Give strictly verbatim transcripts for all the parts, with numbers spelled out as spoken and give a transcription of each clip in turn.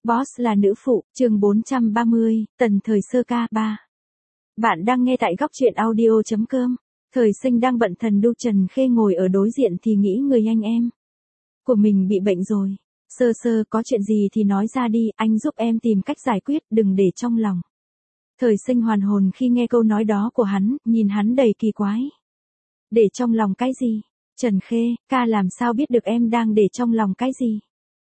Boss là nữ phụ, chương bốn trăm ba mươi, tần thời sơ ca ba. Bạn đang nghe tại góc truyện audio chấm com. Thời sinh đang bận thần đu Trần Khê ngồi ở đối diện thì nghĩ người anh em của mình bị bệnh rồi. Sơ sơ có chuyện gì thì nói ra đi, anh giúp em tìm cách giải quyết, đừng để trong lòng. Thời sinh hoàn hồn khi nghe câu nói đó của hắn, nhìn hắn đầy kỳ quái. Để trong lòng cái gì? Trần Khê, ca làm sao biết được em đang để trong lòng cái gì?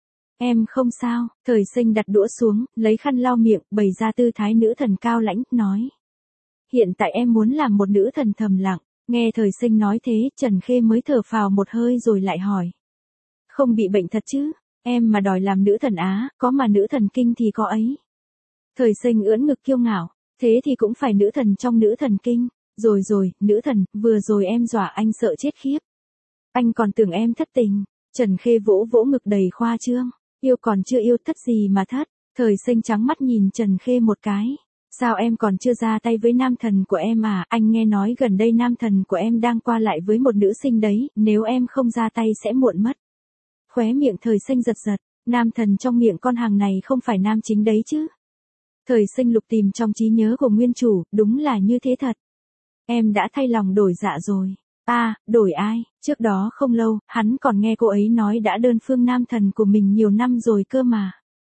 Em không sao. Thời sinh đặt đũa xuống, lấy khăn lau miệng, bày ra tư thái nữ thần cao lãnh, nói. Hiện tại em muốn làm một nữ thần thầm lặng. Nghe thời sinh nói thế, Trần Khê mới thở phào một hơi rồi lại hỏi. Không bị bệnh thật chứ? Em mà đòi làm nữ thần Á, có mà nữ thần kinh thì có ấy. Thời sinh ưỡn ngực kiêu ngạo. Thế thì cũng phải nữ thần trong nữ thần kinh. Rồi rồi, nữ thần, vừa rồi em dọa anh sợ chết khiếp. Anh còn tưởng em thất tình. Trần Khê vỗ vỗ ngực đầy khoa trương. Yêu còn chưa yêu, thất gì mà thất. Thời sinh trắng mắt nhìn Trần Khê một cái. Sao em còn chưa ra tay với nam thần của em à? Anh nghe nói gần đây nam thần của em đang qua lại với một nữ sinh đấy, nếu em không ra tay sẽ muộn mất. Khóe miệng thời sinh giật giật, nam thần trong miệng con hàng này không phải nam chính đấy chứ. Thời sinh lục tìm trong trí nhớ của nguyên chủ, đúng là như thế thật. Em đã thay lòng đổi dạ rồi. À, đổi ai? Trước đó không lâu, hắn còn nghe cô ấy nói đã đơn phương nam thần của mình nhiều năm rồi cơ mà.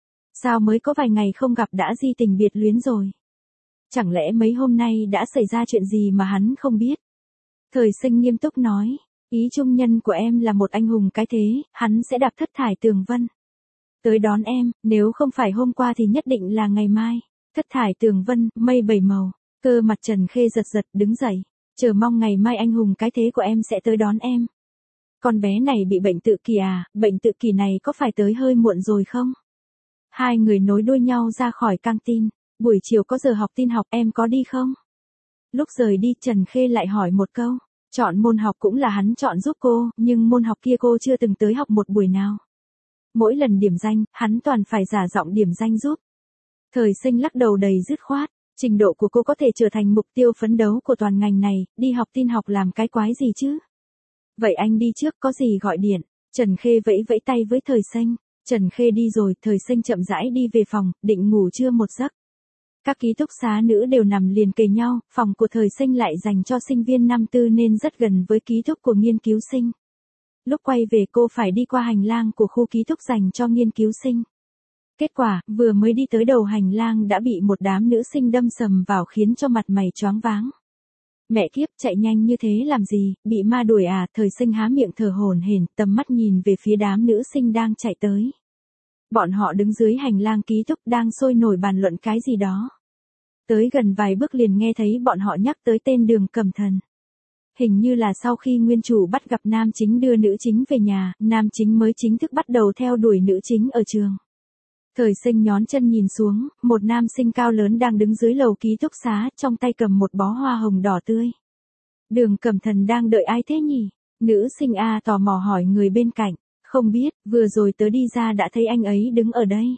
Sao mới có vài ngày không gặp đã di tình biệt luyến rồi? Chẳng lẽ mấy hôm nay đã xảy ra chuyện gì mà hắn không biết? Thời sinh nghiêm túc nói, ý trung nhân của em là một anh hùng cái thế, hắn sẽ đạp thất thải tường vân. Tới đón em, nếu không phải hôm qua thì nhất định là ngày mai. Thất thải tường vân, mây bảy màu. Cơ mặt Trần Khê giật giật đứng dậy. Chờ mong ngày mai anh hùng cái thế của em sẽ tới đón em. Con bé này bị bệnh tự kỷ à, bệnh tự kỷ này có phải tới hơi muộn rồi không? Hai người nối đuôi nhau ra khỏi căng tin. Buổi chiều có giờ học tin học, em có đi không? Lúc rời đi Trần Khê lại hỏi một câu. Chọn môn học cũng là hắn chọn giúp cô, nhưng môn học kia cô chưa từng tới học một buổi nào. Mỗi lần điểm danh, hắn toàn phải giả giọng điểm danh giúp. Thời sinh lắc đầu đầy dứt khoát. Trình độ của cô có thể trở thành mục tiêu phấn đấu của toàn ngành này, đi học tin học làm cái quái gì chứ? Vậy anh đi trước, có gì gọi điện. Trần Khê vẫy vẫy tay với thời sinh. Trần Khê đi rồi, thời sinh chậm rãi đi về phòng, định ngủ trưa một giấc. Các ký túc xá nữ đều nằm liền kề nhau, phòng của thời sinh lại dành cho sinh viên năm tư nên rất gần với ký túc của nghiên cứu sinh. Lúc quay về cô phải đi qua hành lang của khu ký túc dành cho nghiên cứu sinh. Kết quả, vừa mới đi tới đầu hành lang đã bị một đám nữ sinh đâm sầm vào khiến cho mặt mày choáng váng. Mẹ kiếp, chạy nhanh như thế làm gì, bị ma đuổi à? Thời sinh há miệng thở hổn hển, tầm mắt nhìn về phía đám nữ sinh đang chạy tới. Bọn họ đứng dưới hành lang ký túc đang sôi nổi bàn luận cái gì đó. Tới gần vài bước liền nghe thấy bọn họ nhắc tới tên Đường Cẩm Thần. Hình như là sau khi nguyên chủ bắt gặp nam chính đưa nữ chính về nhà, nam chính mới chính thức bắt đầu theo đuổi nữ chính ở trường. Thời sinh nhón chân nhìn xuống, một nam sinh cao lớn đang đứng dưới lầu ký túc xá, trong tay cầm một bó hoa hồng đỏ tươi. Đường Cẩm Thần đang đợi ai thế nhỉ? Nữ sinh A tò mò hỏi người bên cạnh. Không biết, vừa rồi tớ đi ra đã thấy anh ấy đứng ở đây.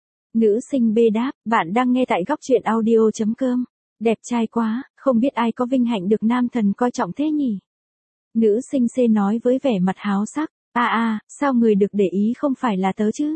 Nữ sinh B đáp, bạn đang nghe tại góc truyện audio chấm com. Đẹp trai quá, không biết ai có vinh hạnh được nam thần coi trọng thế nhỉ? Nữ sinh C nói với vẻ mặt háo sắc. À à, sao người được để ý không phải là tớ chứ?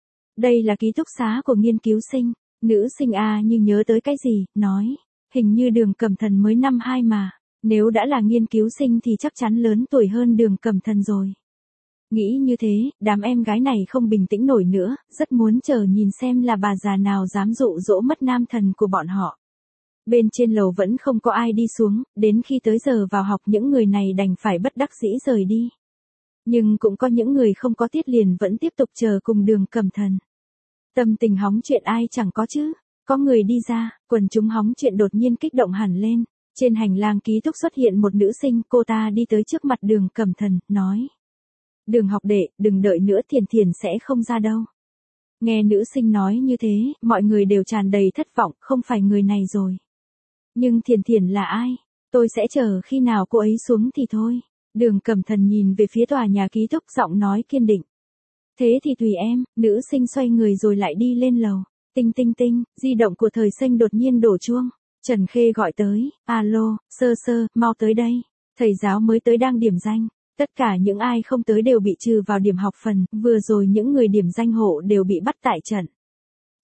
Đây là ký túc xá của nghiên cứu sinh. Nữ sinh A như nhớ tới cái gì, nói. Hình như Đường Cẩm Thần mới năm hai mà. Nếu đã là nghiên cứu sinh thì chắc chắn lớn tuổi hơn Đường Cẩm Thần rồi. Nghĩ như thế, đám em gái này không bình tĩnh nổi nữa, rất muốn chờ nhìn xem là bà già nào dám dụ dỗ mất nam thần của bọn họ. Bên trên lầu vẫn không có ai đi xuống, đến khi tới giờ vào học những người này đành phải bất đắc dĩ rời đi. Nhưng cũng có những người không có tiết liền vẫn tiếp tục chờ cùng Đường Cẩm Thần. Tâm tình hóng chuyện ai chẳng có chứ, có người đi ra, quần chúng hóng chuyện đột nhiên kích động hẳn lên. Trên hành lang ký túc xuất hiện một nữ sinh, cô ta đi tới trước mặt Đường Cẩm Thần, nói. Đường học đệ, đừng đợi nữa, Thiền Thiền sẽ không ra đâu. Nghe nữ sinh nói như thế, mọi người đều tràn đầy thất vọng, không phải người này rồi. Nhưng Thiền Thiền là ai? Tôi sẽ chờ khi nào cô ấy xuống thì thôi. Đường Cẩm Thần nhìn về phía tòa nhà ký túc, giọng nói kiên định. Thế thì tùy em. Nữ sinh xoay người rồi lại đi lên lầu. Tinh tinh tinh, di động của thời sinh đột nhiên đổ chuông. Trần Khê gọi tới, alo, sơ sơ, mau tới đây. Thầy giáo mới tới đang điểm danh. Tất cả những ai không tới đều bị trừ vào điểm học phần, vừa rồi những người điểm danh hộ đều bị bắt tại trận.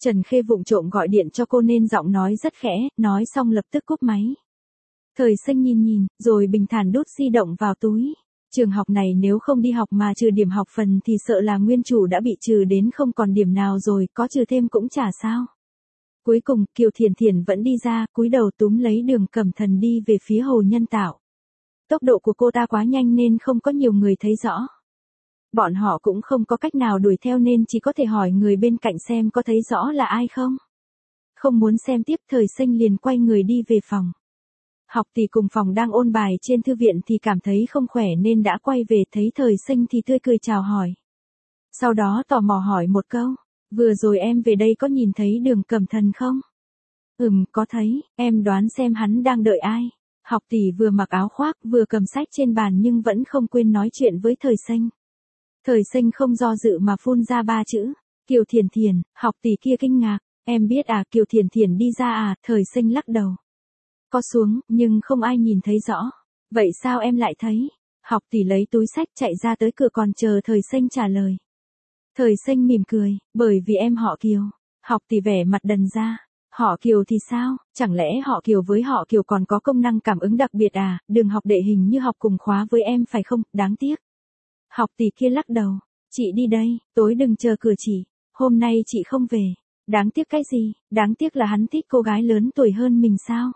Trần Khê vụng trộm gọi điện cho cô nên giọng nói rất khẽ, nói xong lập tức cúp máy. Thời Sinh nhìn nhìn, rồi bình thản đút di động vào túi. Trường học này nếu không đi học mà trừ điểm học phần thì sợ là nguyên chủ đã bị trừ đến không còn điểm nào rồi, có trừ thêm cũng chả sao. Cuối cùng, Kiều Thiển Thiển vẫn đi ra, cúi đầu túm lấy Đường Cẩm Thần đi về phía hồ nhân tạo. Tốc độ của cô ta quá nhanh nên không có nhiều người thấy rõ. Bọn họ cũng không có cách nào đuổi theo nên chỉ có thể hỏi người bên cạnh xem có thấy rõ là ai không. Không muốn xem tiếp, Thời Sinh liền quay người đi về phòng. Học tỷ cùng phòng đang ôn bài trên thư viện thì cảm thấy không khỏe nên đã quay về, thấy Thời Sinh thì tươi cười chào hỏi. Sau đó tò mò hỏi một câu, vừa rồi em về đây có nhìn thấy Đường Cẩm Thần không? Ừm, có thấy, em đoán xem hắn đang đợi ai. Học tỷ vừa mặc áo khoác vừa cầm sách trên bàn nhưng vẫn không quên nói chuyện với Thời Sinh. Thời Sinh không do dự mà phun ra ba chữ, Kiều Thiển Thiển. Học tỷ kia kinh ngạc, em biết à? Kiều Thiển Thiển đi ra à? Thời Sinh lắc đầu. Có xuống, nhưng không ai nhìn thấy rõ. Vậy sao em lại thấy? Học tỷ lấy túi sách chạy ra tới cửa còn chờ Thời Sinh trả lời. Thời Sinh mỉm cười, bởi vì em họ Kiều. Học tỷ vẻ mặt đần ra. Họ Kiều thì sao? Chẳng lẽ họ Kiều với họ Kiều còn có công năng cảm ứng đặc biệt à? Đường học đệ hình như học cùng khóa với em phải không? Đáng tiếc. Học tỷ kia lắc đầu. Chị đi đây, tối đừng chờ cửa chị. Hôm nay chị không về. Đáng tiếc cái gì? Đáng tiếc là hắn thích cô gái lớn tuổi hơn mình sao?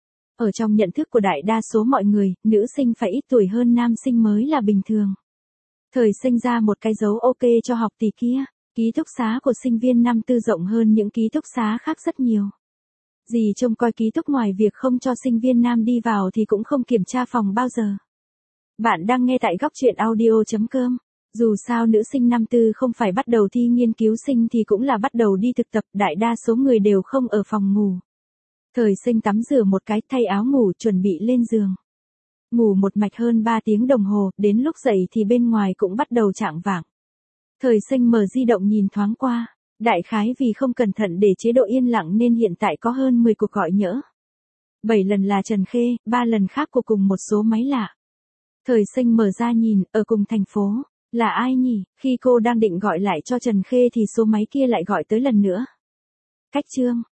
Ở trong nhận thức của đại đa số mọi người, nữ sinh phải ít tuổi hơn nam sinh mới là bình thường. Thời Sinh ra một cái dấu ok cho học tỷ kia. Ký túc xá của sinh viên năm tư rộng hơn những ký túc xá khác rất nhiều. Dì trông coi ký túc ngoài việc không cho sinh viên nam đi vào thì cũng không kiểm tra phòng bao giờ. Bạn đang nghe tại góc truyện audio chấm com. Dù sao nữ sinh năm tư không phải bắt đầu thi nghiên cứu sinh thì cũng là bắt đầu đi thực tập, đại đa số người đều không ở phòng ngủ. Thời Sinh tắm rửa một cái, thay áo ngủ, chuẩn bị lên giường. Ngủ một mạch hơn ba tiếng đồng hồ, đến lúc dậy thì bên ngoài cũng bắt đầu chạng vạng. Thời Sinh mở di động nhìn thoáng qua, đại khái vì không cẩn thận để chế độ yên lặng nên hiện tại có hơn mười cuộc gọi nhỡ. bảy lần là Trần Khê, ba lần khác của cùng một số máy lạ. Thời Sinh mở ra nhìn, ở cùng thành phố, là ai nhỉ? Khi cô đang định gọi lại cho Trần Khê thì số máy kia lại gọi tới lần nữa. Cách chương